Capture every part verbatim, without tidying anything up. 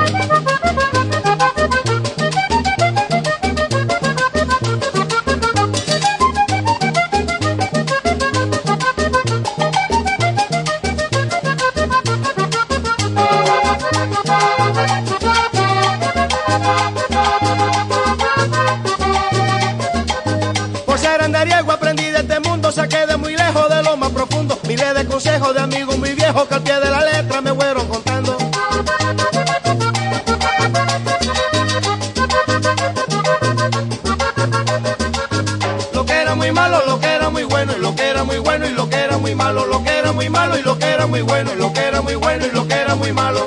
Por ser andariego aprendí de este mundo, saqué de muy lejos de lo más profundo, miles de consejos de amigos muy viejos que al pie de la letra me fueron contando. Lo que era muy malo, lo que era muy bueno, y lo que era muy bueno, y lo que era muy malo, lo que era muy malo, y lo que era muy bueno, y lo que era muy bueno, y lo que era muy malo.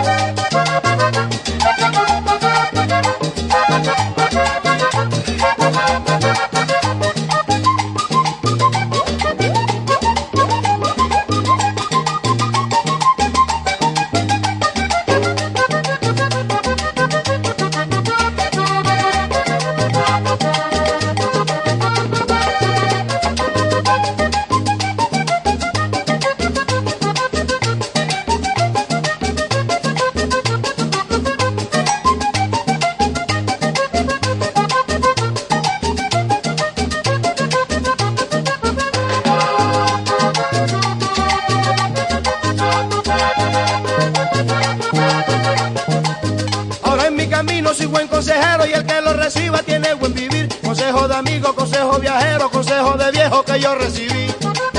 Camino soy buen consejero y el que lo reciba tiene buen vivir. Consejo de amigo, consejo viajero, consejo de viejo que yo recibí.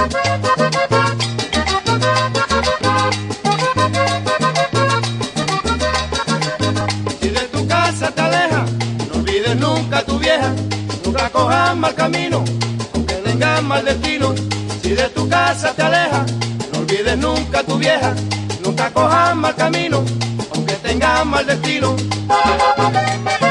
Si de tu casa te alejas, no olvides nunca a tu vieja. Nunca cojas mal camino, aunque tengas mal destino. Si de tu casa te alejas, no olvides nunca a tu vieja. Nunca cojas mal camino, aunque tengas mal destino.